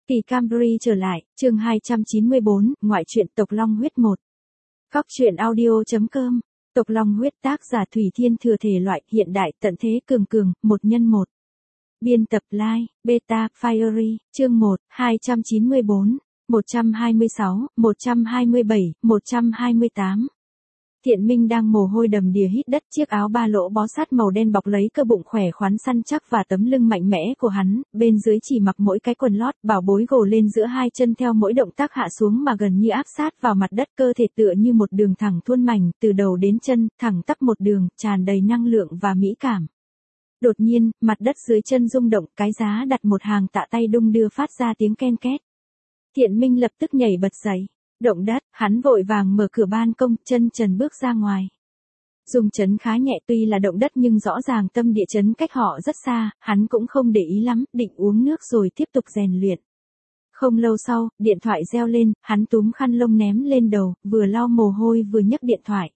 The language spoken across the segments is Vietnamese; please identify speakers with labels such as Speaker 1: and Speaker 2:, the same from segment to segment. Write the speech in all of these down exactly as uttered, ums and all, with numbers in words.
Speaker 1: Kỳ Camry trở lại, chương hai trăm chín mươi bốn, ngoại truyện Tộc Long Huyết một. Góc truyện audio chấm com. Tộc Long Huyết tác giả Thủy Thiên Thừa thể loại hiện đại tận thế cường cường, một nhân một. Biên tập Lai, Beta, Fiery, chương một, hai trăm chín mươi bốn, một trăm hai mươi sáu, một trăm hai mươi bảy, một trăm hai mươi tám. Thiện Minh đang mồ hôi đầm đìa hít đất, chiếc áo ba lỗ bó sát màu đen bọc lấy cơ bụng khỏe khoắn săn chắc và tấm lưng mạnh mẽ của hắn, bên dưới chỉ mặc mỗi cái quần lót, bảo bối gồ lên giữa hai chân theo mỗi động tác hạ xuống mà gần như áp sát vào mặt đất, cơ thể tựa như một đường thẳng thuôn mảnh, từ đầu đến chân, thẳng tắp một đường, tràn đầy năng lượng và mỹ cảm. Đột nhiên, mặt đất dưới chân rung động, cái giá đặt một hàng tạ tay đung đưa phát ra tiếng ken két. Thiện Minh lập tức nhảy bật dậy. Động đất, hắn vội vàng mở cửa ban công, chân trần bước ra ngoài. Rung chấn khá nhẹ, tuy là động đất nhưng rõ ràng tâm địa chấn cách họ rất xa, hắn cũng không để ý lắm, định uống nước rồi tiếp tục rèn luyện. Không lâu sau, điện thoại reo lên, hắn túm khăn lông ném lên đầu, vừa lau mồ hôi vừa nhấc điện thoại.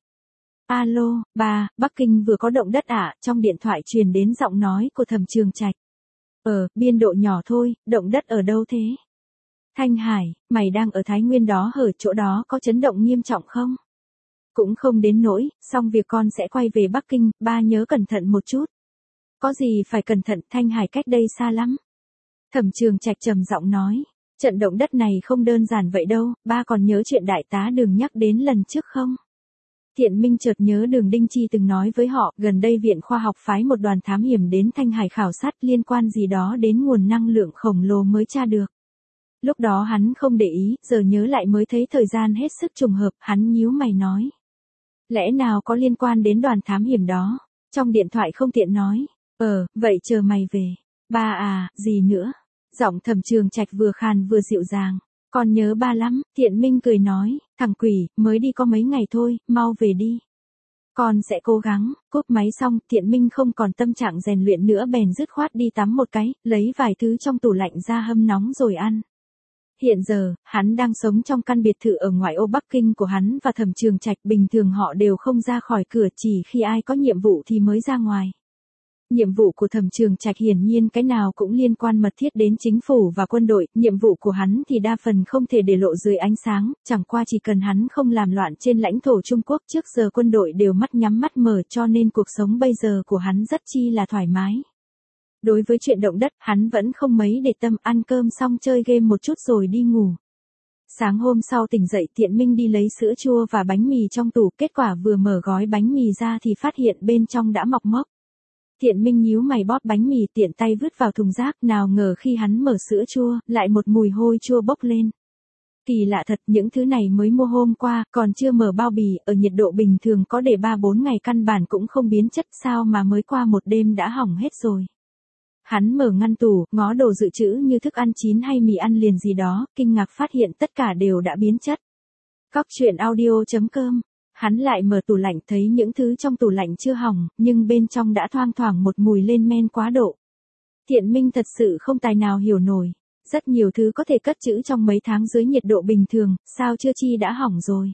Speaker 1: Alo, ba, Bắc Kinh vừa có động đất ạ, à? Trong điện thoại truyền đến giọng nói của Thẩm Trường Trạch. Ờ, biên độ nhỏ thôi, động đất ở đâu thế? Thanh Hải, mày đang ở Thái Nguyên đó hở, chỗ đó có chấn động nghiêm trọng không? Cũng không đến nỗi, xong việc con sẽ quay về Bắc Kinh, ba nhớ cẩn thận một chút. Có gì phải cẩn thận, Thanh Hải cách đây xa lắm. Thẩm Trường Trạch trầm giọng nói, trận động đất này không đơn giản vậy đâu, ba còn nhớ chuyện đại tá Đường nhắc đến lần trước không? Thiện Minh chợt nhớ Đường Đinh Chi từng nói với họ, gần đây Viện Khoa học phái một đoàn thám hiểm đến Thanh Hải khảo sát liên quan gì đó đến nguồn năng lượng khổng lồ mới tra được. Lúc đó hắn không để ý, giờ nhớ lại mới thấy thời gian hết sức trùng hợp, hắn nhíu mày nói. Lẽ nào có liên quan đến đoàn thám hiểm đó? Trong điện thoại không tiện nói. Ờ, vậy chờ mày về. Ba à, gì nữa? Giọng Thẩm Trường Trạch vừa khàn vừa dịu dàng. Con nhớ ba lắm, Thiện Minh cười nói, thằng quỷ, mới đi có mấy ngày thôi, mau về đi. Con sẽ cố gắng. Cúp máy xong, Thiện Minh không còn tâm trạng rèn luyện nữa bèn dứt khoát đi tắm một cái, lấy vài thứ trong tủ lạnh ra hâm nóng rồi ăn. Hiện giờ, hắn đang sống trong căn biệt thự ở ngoại ô Bắc Kinh của hắn và Thẩm Trường Trạch, bình thường họ đều không ra khỏi cửa, chỉ khi ai có nhiệm vụ thì mới ra ngoài. Nhiệm vụ của Thẩm Trường Trạch hiển nhiên cái nào cũng liên quan mật thiết đến chính phủ và quân đội, nhiệm vụ của hắn thì đa phần không thể để lộ dưới ánh sáng, chẳng qua chỉ cần hắn không làm loạn trên lãnh thổ Trung Quốc, trước giờ quân đội đều mắt nhắm mắt mở, cho nên cuộc sống bây giờ của hắn rất chi là thoải mái. Đối với chuyện động đất, hắn vẫn không mấy để tâm, ăn cơm xong chơi game một chút rồi đi ngủ. Sáng hôm sau tỉnh dậy, Thiện Minh đi lấy sữa chua và bánh mì trong tủ, kết quả vừa mở gói bánh mì ra thì phát hiện bên trong đã mọc mốc. Thiện Minh nhíu mày bóp bánh mì tiện tay vứt vào thùng rác, nào ngờ khi hắn mở sữa chua, lại một mùi hôi chua bốc lên. Kỳ lạ thật, những thứ này mới mua hôm qua, còn chưa mở bao bì, ở nhiệt độ bình thường có để ba bốn ngày căn bản cũng không biến chất, sao mà mới qua một đêm đã hỏng hết rồi. Hắn mở ngăn tủ, ngó đồ dự trữ như thức ăn chín hay mì ăn liền gì đó, kinh ngạc phát hiện tất cả đều đã biến chất. Góc truyện audio chấm com. Hắn lại mở tủ lạnh thấy những thứ trong tủ lạnh chưa hỏng, nhưng bên trong đã thoang thoảng một mùi lên men quá độ. Thiện Minh thật sự không tài nào hiểu nổi. Rất nhiều thứ có thể cất trữ trong mấy tháng dưới nhiệt độ bình thường, sao chưa chi đã hỏng rồi.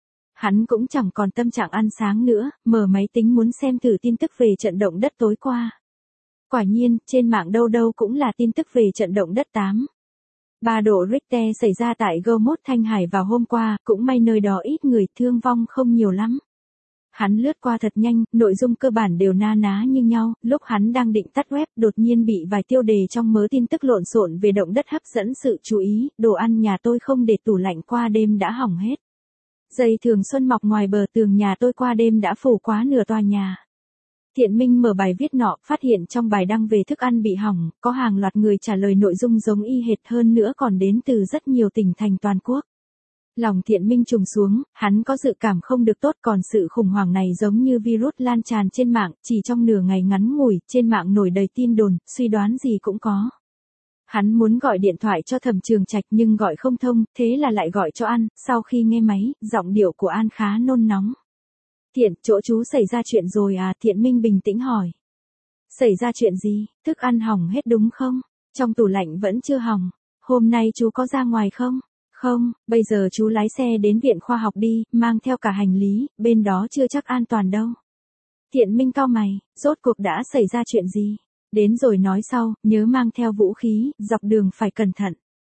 Speaker 1: Hắn cũng chẳng còn tâm trạng ăn sáng nữa, mở máy tính muốn xem thử tin tức về trận động đất tối qua. Quả nhiên, trên mạng đâu đâu cũng là tin tức về trận động đất tám. ba độ Richter xảy ra tại Gơ Mốt Thanh Hải vào hôm qua, cũng may nơi đó ít người, thương vong không nhiều lắm. Hắn lướt qua thật nhanh, nội dung cơ bản đều na ná như nhau, lúc hắn đang định tắt web, đột nhiên bị vài tiêu đề trong mớ tin tức lộn xộn về động đất hấp dẫn sự chú ý, đồ ăn nhà tôi không để tủ lạnh qua đêm đã hỏng hết. Dây thường xuân mọc ngoài bờ tường nhà tôi qua đêm đã phủ quá nửa tòa nhà. Thiện Minh mở bài viết nọ, phát hiện trong bài đăng về thức ăn bị hỏng, có hàng loạt người trả lời nội dung giống y hệt, hơn nữa còn đến từ rất nhiều tỉnh thành toàn quốc. Lòng Thiện Minh trùng xuống, hắn có dự cảm không được tốt, còn sự khủng hoảng này giống như virus lan tràn trên mạng, chỉ trong nửa ngày ngắn ngủi, trên mạng nổi đầy tin đồn, suy đoán gì cũng có. Hắn muốn gọi điện thoại cho Thẩm Trường Trạch nhưng gọi không thông, thế là lại gọi cho An, sau khi nghe máy, giọng điệu của An khá nôn nóng. Thiện, chỗ chú xảy ra chuyện rồi à? Thiện Minh bình tĩnh hỏi. Xảy ra chuyện gì? Thức ăn hỏng hết đúng không? Trong tủ lạnh vẫn chưa hỏng. Hôm nay chú có ra ngoài không? Không, bây giờ chú lái xe đến Viện Khoa học đi, mang theo cả hành lý, bên đó chưa chắc an toàn đâu. Thiện Minh cau mày, rốt cuộc đã xảy ra chuyện gì? Đến rồi nói sau, nhớ mang theo vũ khí, dọc đường phải cẩn thận.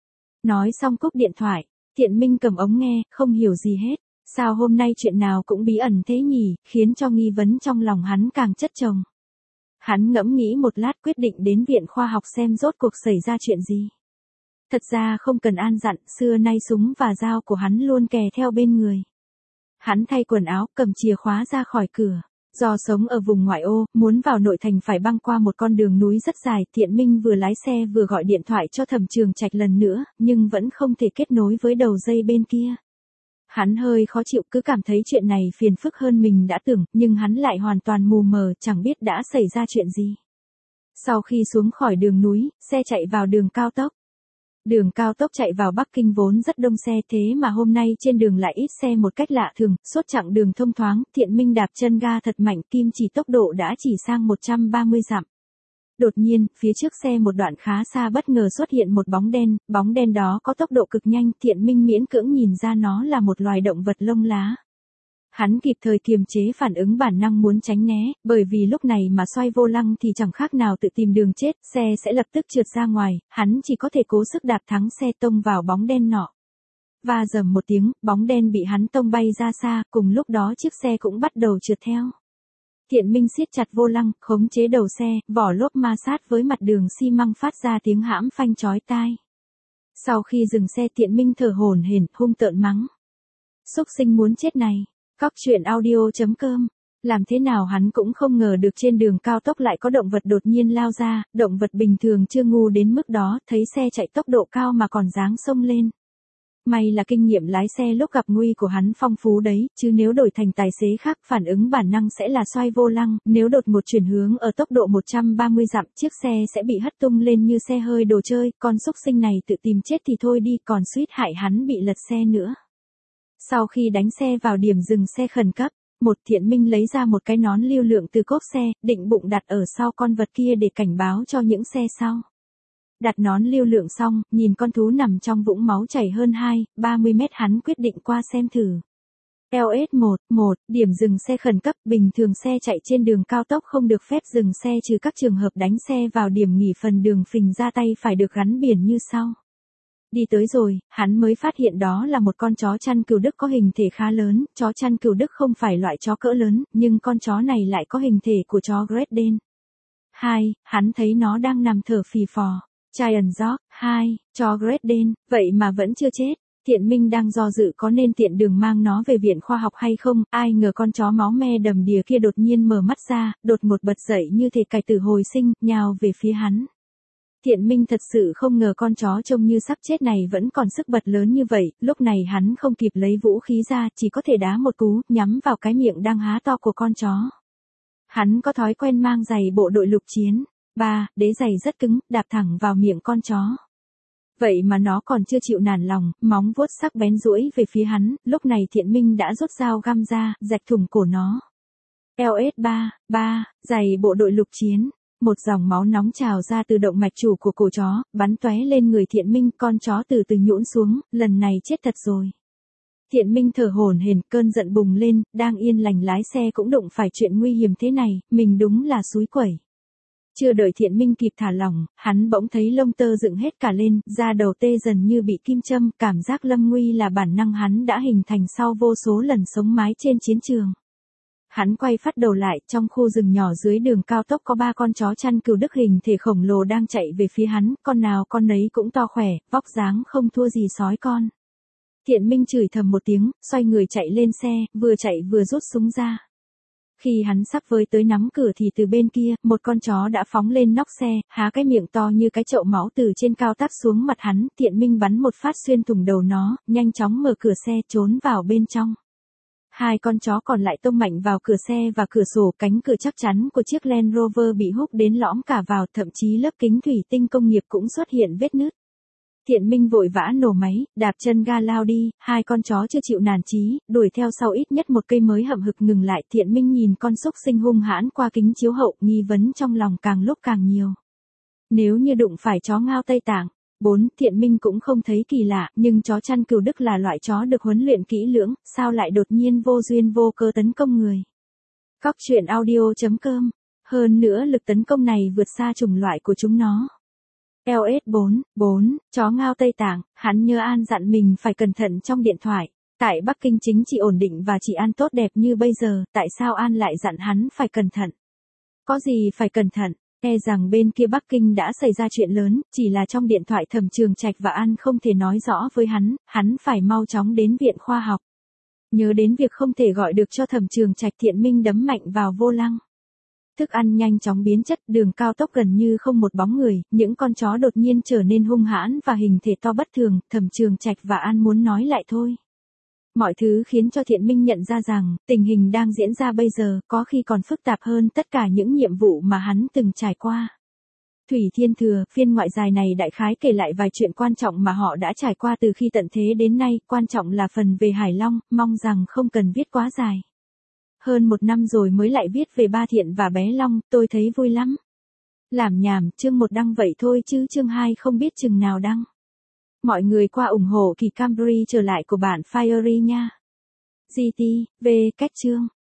Speaker 1: Nói xong cúp điện thoại, Thiện Minh cầm ống nghe, không hiểu gì hết. Sao hôm nay chuyện nào cũng bí ẩn thế nhỉ, khiến cho nghi vấn trong lòng hắn càng chất chồng. Hắn ngẫm nghĩ một lát quyết định đến viện khoa học xem rốt cuộc xảy ra chuyện gì. Thật ra không cần an dặn, xưa nay súng và dao của hắn luôn kè theo bên người. Hắn thay quần áo, cầm chìa khóa ra khỏi cửa. Do sống ở vùng ngoại ô, muốn vào nội thành phải băng qua một con đường núi rất dài, Thiện Minh vừa lái xe vừa gọi điện thoại cho Thẩm Trường Trạch lần nữa, nhưng vẫn không thể kết nối với đầu dây bên kia. Hắn hơi khó chịu, cứ cảm thấy chuyện này phiền phức hơn mình đã tưởng, nhưng hắn lại hoàn toàn mù mờ, chẳng biết đã xảy ra chuyện gì. Sau khi xuống khỏi đường núi, xe chạy vào đường cao tốc. Đường cao tốc chạy vào Bắc Kinh vốn rất đông xe, thế mà hôm nay trên đường lại ít xe một cách lạ thường, suốt chặng đường thông thoáng, Thiện Minh đạp chân ga thật mạnh, kim chỉ tốc độ đã chỉ sang một trăm ba mươi dặm. Đột nhiên, phía trước xe một đoạn khá xa bất ngờ xuất hiện một bóng đen, bóng đen đó có tốc độ cực nhanh, Thiện Minh miễn cưỡng nhìn ra nó là một loài động vật lông lá. Hắn kịp thời kiềm chế phản ứng bản năng muốn tránh né, bởi vì lúc này mà xoay vô lăng thì chẳng khác nào tự tìm đường chết, xe sẽ lập tức trượt ra ngoài, hắn chỉ có thể cố sức đạp thắng xe tông vào bóng đen nọ. Và dầm một tiếng, bóng đen bị hắn tông bay ra xa, cùng lúc đó chiếc xe cũng bắt đầu trượt theo. Thiện Minh siết chặt vô lăng, khống chế đầu xe, vỏ lốp ma sát với mặt đường xi măng phát ra tiếng hãm phanh chói tai. Sau khi dừng xe, Thiện Minh thở hổn hển, hung tợn mắng. Xúc sinh muốn chết này. Cóc truyện audio chấm com. Làm thế nào hắn cũng không ngờ được trên đường cao tốc lại có động vật đột nhiên lao ra, động vật bình thường chưa ngu đến mức đó, thấy xe chạy tốc độ cao mà còn dáng xông lên. May là kinh nghiệm lái xe lúc gặp nguy của hắn phong phú đấy, chứ nếu đổi thành tài xế khác phản ứng bản năng sẽ là xoay vô lăng, nếu đột một chuyển hướng ở tốc độ một trăm ba mươi dặm chiếc xe sẽ bị hất tung lên như xe hơi đồ chơi, con xúc sinh này tự tìm chết thì thôi đi, còn suýt hại hắn bị lật xe nữa. Sau khi đánh xe vào điểm dừng xe khẩn cấp, một Thiện Minh lấy ra một cái nón lưu lượng từ cốp xe, định bụng đặt ở sau con vật kia để cảnh báo cho những xe sau. Đặt nón lưu lượng xong, nhìn con thú nằm trong vũng máu chảy hơn hai, ba mươi mét hắn quyết định qua xem thử. L S một, một, điểm dừng xe khẩn cấp, bình thường xe chạy trên đường cao tốc không được phép dừng xe trừ các trường hợp đánh xe vào điểm nghỉ phần đường phình ra tay phải được gắn biển như sau. Đi tới rồi, hắn mới phát hiện đó là một con chó chăn cừu Đức có hình thể khá lớn, chó chăn cừu Đức không phải loại chó cỡ lớn, nhưng con chó này lại có hình thể của chó Great Dane. hai. Hắn thấy nó đang nằm thở phì phò. Giant Dog. hai. Chó Great Dane, vậy mà vẫn chưa chết. Thiện Minh đang do dự có nên tiện đường mang nó về viện khoa học hay không, ai ngờ con chó máu me đầm đìa kia đột nhiên mở mắt ra, đột một bật dậy như thể cải tử hồi sinh, nhào về phía hắn. Thiện Minh thật sự không ngờ con chó trông như sắp chết này vẫn còn sức bật lớn như vậy, lúc này hắn không kịp lấy vũ khí ra, chỉ có thể đá một cú, nhắm vào cái miệng đang há to của con chó. Hắn có thói quen mang giày bộ đội lục chiến. ba. Đế giày rất cứng, đạp thẳng vào miệng con chó. Vậy mà nó còn chưa chịu nản lòng, móng vuốt sắc bén duỗi về phía hắn, lúc này Thiện Minh đã rút dao găm ra, rạch thủng cổ nó. L S ba, ba, giày bộ đội lục chiến. Một dòng máu nóng trào ra từ động mạch chủ của cổ chó, bắn tóe lên người Thiện Minh, con chó từ từ nhũn xuống, lần này chết thật rồi. Thiện Minh thở hổn hển, cơn giận bùng lên, đang yên lành lái xe cũng đụng phải chuyện nguy hiểm thế này, mình đúng là xúi quẩy. Chưa đợi Thiện Minh kịp thả lỏng, hắn bỗng thấy lông tơ dựng hết cả lên, da đầu tê dần như bị kim châm, cảm giác lâm nguy là bản năng hắn đã hình thành sau vô số lần sống mái trên chiến trường. Hắn quay phát đầu lại, trong khu rừng nhỏ dưới đường cao tốc có ba con chó chăn cừu Đức hình thể khổng lồ đang chạy về phía hắn, con nào con nấy cũng to khỏe, vóc dáng không thua gì sói con. Thiện Minh chửi thầm một tiếng, xoay người chạy lên xe, vừa chạy vừa rút súng ra. Khi hắn sắp với tới nắm cửa thì từ bên kia, một con chó đã phóng lên nóc xe, há cái miệng to như cái chậu máu từ trên cao tát xuống mặt hắn, Thiện Minh bắn một phát xuyên thủng đầu nó, nhanh chóng mở cửa xe trốn vào bên trong. Hai con chó còn lại tông mạnh vào cửa xe và cửa sổ, cánh cửa chắc chắn của chiếc Land Rover bị húc đến lõm cả vào, thậm chí lớp kính thủy tinh công nghiệp cũng xuất hiện vết nứt. Thiện Minh vội vã nổ máy, đạp chân ga lao đi, hai con chó chưa chịu nản chí, đuổi theo sau ít nhất một cây mới hậm hực ngừng lại. Thiện Minh nhìn con xúc sinh hung hãn qua kính chiếu hậu, nghi vấn trong lòng càng lúc càng nhiều. Nếu như đụng phải chó ngao Tây Tạng. bốn. Thiện Minh cũng không thấy kỳ lạ, nhưng chó chăn cừu Đức là loại chó được huấn luyện kỹ lưỡng, sao lại đột nhiên vô duyên vô cớ tấn công người. Cóc truyện audio chấm com. Hơn nữa lực tấn công này vượt xa chủng loại của chúng nó. lờ ét bốn, bốn, chó ngao Tây Tạng, hắn nhớ An dặn mình phải cẩn thận trong điện thoại. Tại Bắc Kinh chính trị ổn định và trị an tốt đẹp như bây giờ, tại sao An lại dặn hắn phải cẩn thận? Có gì phải cẩn thận? E rằng bên kia Bắc Kinh đã xảy ra chuyện lớn, chỉ là trong điện thoại Thẩm Trường Trạch và An không thể nói rõ với hắn, hắn phải mau chóng đến viện khoa học. Nhớ đến việc không thể gọi được cho Thẩm Trường Trạch, Thiện Minh đấm mạnh vào vô lăng. Thức ăn nhanh chóng biến chất, đường cao tốc gần như không một bóng người, những con chó đột nhiên trở nên hung hãn và hình thể to bất thường, Thẩm Trường Trạch và An muốn nói lại thôi. Mọi thứ khiến cho Thiện Minh nhận ra rằng, tình hình đang diễn ra bây giờ, có khi còn phức tạp hơn tất cả những nhiệm vụ mà hắn từng trải qua. Thủy Thiên Thừa, phiên ngoại dài này đại khái kể lại vài chuyện quan trọng mà họ đã trải qua từ khi tận thế đến nay, quan trọng là phần về Hải Long, mong rằng không cần viết quá dài. Hơn một năm rồi mới lại viết về Ba Thiện và bé Long, tôi thấy vui lắm. Làm nhảm, chương một đăng vậy thôi chứ chương hai không biết chừng nào đăng. Mọi người qua ủng hộ kỳ Camry trở lại của bản Fiery nha. giê tê, V, cách chương.